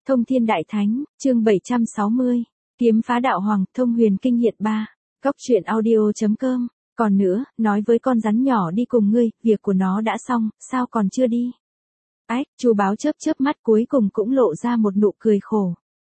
Thông Thiên Đại Thánh, chương 760, Kiếm Phá Đạo Hoàng, Thông Huyền Kinh Hiện 3, Cóc truyện audio.com. Còn nữa, nói với con rắn nhỏ đi cùng ngươi, việc của nó đã xong, sao còn chưa đi? Ách, Chu Báo chớp chớp mắt cuối cùng cũng lộ ra một nụ cười khổ.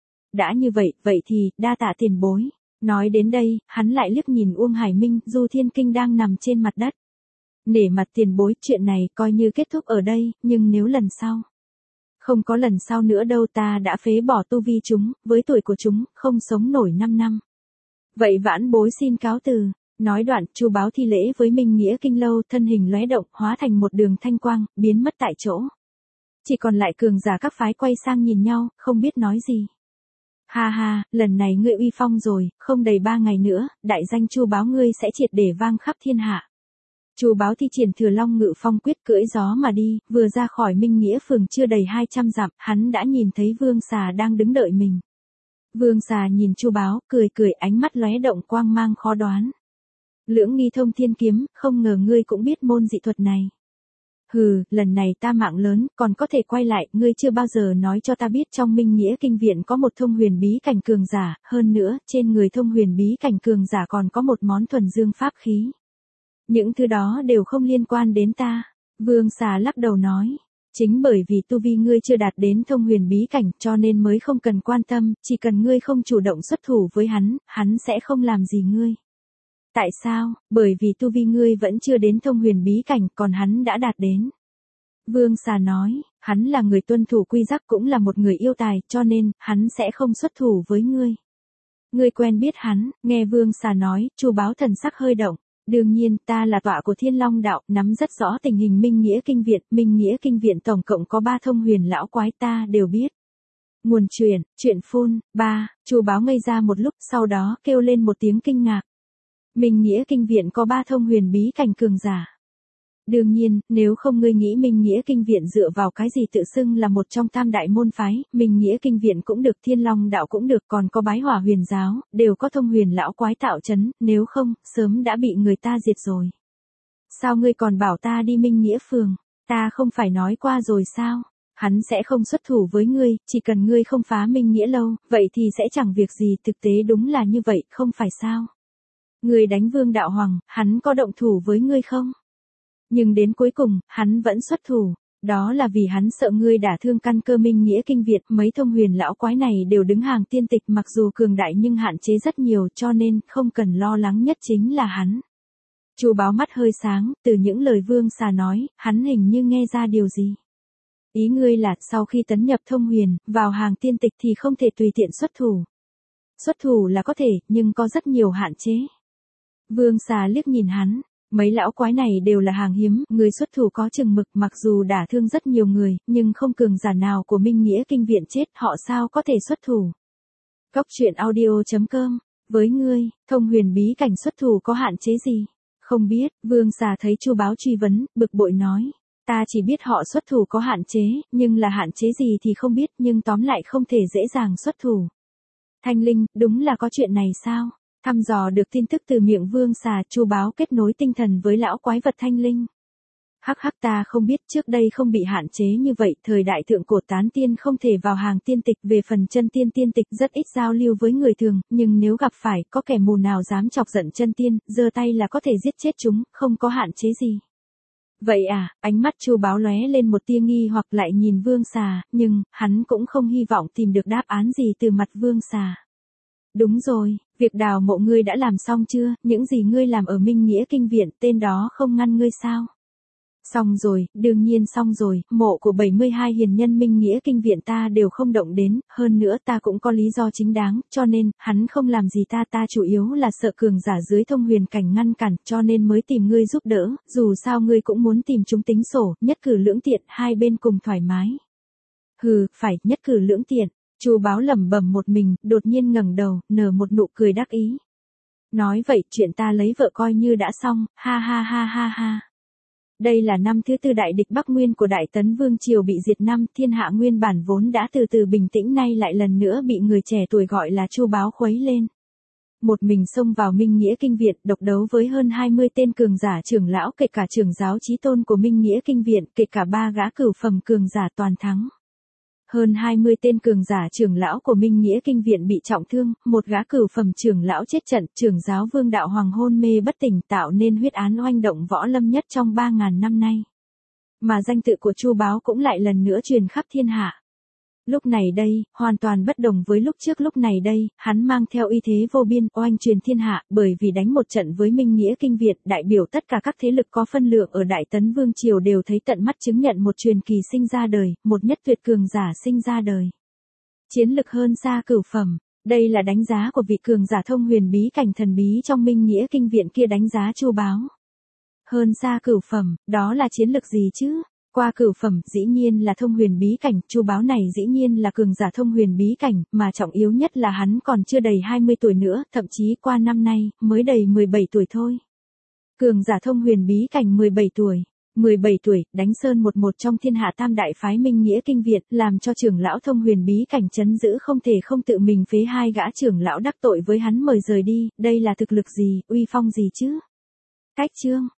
Đã như vậy, vậy thì, đa tạ tiền bối. Nói đến đây, hắn lại liếc nhìn Uông Hải Minh, Du Thiên Kinh đang nằm trên mặt đất. Nể mặt tiền bối, chuyện này coi như kết thúc ở đây, nhưng nếu lần sau. Không có lần sau nữa đâu, ta đã phế bỏ tu vi chúng, với tuổi của chúng, không sống nổi 5 năm. Vậy vãn bối xin cáo từ. Nói đoạn, Chu Báo thi lễ với Minh Nghĩa Kinh Lâu, thân hình lóe động, hóa thành một đường thanh quang, biến mất tại chỗ. Chỉ còn lại cường giả các phái quay sang nhìn nhau, không biết nói gì. Ha ha, lần này ngươi uy phong rồi, không đầy 3 ngày nữa, đại danh Chu Báo ngươi sẽ triệt để vang khắp thiên hạ. Chu Báo thi triển Thừa Long Ngự Phong quyết cưỡi gió mà đi, vừa ra khỏi Minh Nghĩa phường chưa đầy 200 dặm, hắn đã nhìn thấy Vương Xà đang đứng đợi mình. Vương Xà nhìn Chu Báo, cười cười, ánh mắt lóe động quang mang khó đoán. Lưỡng nghi thông thiên kiếm, không ngờ ngươi cũng biết môn dị thuật này. Hừ, lần này ta mạng lớn, còn có thể quay lại, ngươi chưa bao giờ nói cho ta biết trong Minh Nghĩa Kinh Viện có một thông huyền bí cảnh cường giả, hơn nữa, trên người thông huyền bí cảnh cường giả còn có một món thuần dương pháp khí. Những thứ đó đều không liên quan đến ta. Vương Xà lắc đầu nói. Chính bởi vì tu vi ngươi chưa đạt đến thông huyền bí cảnh cho nên mới không cần quan tâm, chỉ cần ngươi không chủ động xuất thủ với hắn, hắn sẽ không làm gì ngươi. Tại sao? Bởi vì tu vi ngươi vẫn chưa đến thông huyền bí cảnh, còn hắn đã đạt đến. Vương Xà nói, hắn là người tuân thủ quy tắc cũng là một người yêu tài, cho nên, hắn sẽ không xuất thủ với ngươi. Ngươi quen biết hắn, nghe Vương Xà nói, Chu Báo thần sắc hơi động. Đương nhiên, ta là tọa của Thiên Long Đạo, nắm rất rõ tình hình Minh Nghĩa Kinh Viện. Minh Nghĩa Kinh Viện tổng cộng có 3 thông huyền lão quái ta đều biết. Nguồn chuyện phun, 3, Chu Báo ngây ra một lúc, sau đó kêu lên một tiếng kinh ngạc. Minh Nghĩa Kinh Viện có 3 thông huyền bí cảnh cường giả. Đương nhiên, nếu không ngươi nghĩ Minh Nghĩa Kinh Viện dựa vào cái gì tự xưng là một trong tam đại môn phái, Minh Nghĩa Kinh Viện cũng được, Thiên Long Đạo cũng được, còn có Bái Hỏa Huyền Giáo, đều có thông huyền lão quái tạo trấn, nếu không, sớm đã bị người ta diệt rồi. Sao ngươi còn bảo ta đi Minh Nghĩa Phường, ta không phải nói qua rồi sao? Hắn sẽ không xuất thủ với ngươi, chỉ cần ngươi không phá Minh Nghĩa Lâu, vậy thì sẽ chẳng việc gì, thực tế đúng là như vậy, không phải sao? Ngươi đánh Vương Đạo Hoàng, hắn có động thủ với ngươi không? Nhưng đến cuối cùng, hắn vẫn xuất thủ. Đó là vì hắn sợ ngươi đả thương căn cơ Minh Nghĩa Kinh Việt. Mấy thông huyền lão quái này đều đứng hàng tiên tịch, mặc dù cường đại nhưng hạn chế rất nhiều, cho nên không cần lo lắng, nhất chính là hắn. Chu Báo mắt hơi sáng, từ những lời Vương Xà nói, hắn hình như nghe ra điều gì. Ý ngươi là sau khi tấn nhập thông huyền, vào hàng tiên tịch thì không thể tùy tiện xuất thủ. Xuất thủ là có thể, nhưng có rất nhiều hạn chế. Vương Xà liếc nhìn hắn. Mấy lão quái này đều là hàng hiếm, người xuất thủ có chừng mực, mặc dù đả thương rất nhiều người, nhưng không cường giả nào của Minh Nghĩa Kinh Viện chết, họ sao có thể xuất thủ. Cóc truyện audio.com, với ngươi, thông huyền bí cảnh xuất thủ có hạn chế gì? Không biết, Vương Xà thấy Chu Báo truy vấn, bực bội nói. Ta chỉ biết họ xuất thủ có hạn chế, nhưng là hạn chế gì thì không biết, nhưng tóm lại không thể dễ dàng xuất thủ. Thanh Linh, đúng là có chuyện này sao? Thăm dò được tin tức từ miệng Vương Xà, Chu Báo kết nối tinh thần với lão quái vật Thanh Linh. Hắc hắc, ta không biết, trước đây không bị hạn chế như vậy, thời đại thượng cổ tán tiên không thể vào hàng tiên tịch, về phần chân tiên tiên tịch rất ít giao lưu với người thường, nhưng nếu gặp phải, có kẻ mù nào dám chọc giận chân tiên, giơ tay là có thể giết chết chúng, không có hạn chế gì. Vậy à, ánh mắt Chu Báo lóe lên một tia nghi hoặc, lại nhìn Vương Xà, nhưng, hắn cũng không hy vọng tìm được đáp án gì từ mặt Vương Xà. Đúng rồi, việc đào mộ ngươi đã làm xong chưa, những gì ngươi làm ở Minh Nghĩa Kinh Viện, tên đó không ngăn ngươi sao? Xong rồi, đương nhiên xong rồi, mộ của 72 hiền nhân Minh Nghĩa Kinh Viện ta đều không động đến, hơn nữa ta cũng có lý do chính đáng, cho nên, hắn không làm gì ta chủ yếu là sợ cường giả dưới thông huyền cảnh ngăn cản, cho nên mới tìm ngươi giúp đỡ, dù sao ngươi cũng muốn tìm chúng tính sổ, nhất cử lưỡng tiện, hai bên cùng thoải mái. Hừ, phải, nhất cử lưỡng tiện. Chu Báo lẩm bẩm một mình, đột nhiên ngẩng đầu, nở một nụ cười đắc ý. Nói vậy, chuyện ta lấy vợ coi như đã xong, ha ha ha ha ha. Đây là năm thứ 4 đại địch Bắc Nguyên của Đại Tấn Vương Triều bị diệt năm, thiên hạ nguyên bản vốn đã từ từ bình tĩnh, nay lại lần nữa bị người trẻ tuổi gọi là Chu Báo khuấy lên. Một mình xông vào Minh Nghĩa Kinh Viện, độc đấu với hơn 20 tên cường giả trưởng lão, kể cả trưởng giáo chí tôn của Minh Nghĩa Kinh Viện, kể cả 3 gã cửu phẩm cường giả toàn thắng. Hơn 20 tên cường giả trưởng lão của Minh Nghĩa Kinh Viện bị trọng thương, một gã cửu phẩm trưởng lão chết trận, trưởng giáo Vương Đạo Hoàng hôn mê bất tỉnh tạo nên huyết án oanh động võ lâm nhất trong 3.000 năm nay. Mà danh tự của Chu Báo cũng lại lần nữa truyền khắp thiên hạ. Lúc này đây, hoàn toàn bất đồng với lúc trước, lúc này đây, hắn mang theo uy thế vô biên, oanh truyền thiên hạ, bởi vì đánh một trận với Minh Nghĩa Kinh Việt, đại biểu tất cả các thế lực có phân lượng ở Đại Tấn Vương Triều đều thấy tận mắt chứng nhận một truyền kỳ sinh ra đời, một nhất tuyệt cường giả sinh ra đời. Chiến lực hơn xa cửu phẩm, đây là đánh giá của vị cường giả thông huyền bí cảnh thần bí trong Minh Nghĩa Kinh Viện kia đánh giá Chu Báo. Hơn xa cửu phẩm, đó là chiến lực gì chứ? Qua cửu phẩm, dĩ nhiên là thông huyền bí cảnh, Chu Báo này dĩ nhiên là cường giả thông huyền bí cảnh, mà trọng yếu nhất là hắn còn chưa đầy 20 tuổi nữa, thậm chí qua năm nay, mới đầy 17 tuổi thôi. Cường giả thông huyền bí cảnh 17 tuổi. 17 tuổi, đánh sơn một trong thiên hạ tam đại phái Minh Nghĩa Kinh Việt, làm cho trưởng lão thông huyền bí cảnh chấn giữ không thể không tự mình phế hai gã trưởng lão đắc tội với hắn mời rời đi, đây là thực lực gì, uy phong gì chứ? Cách chương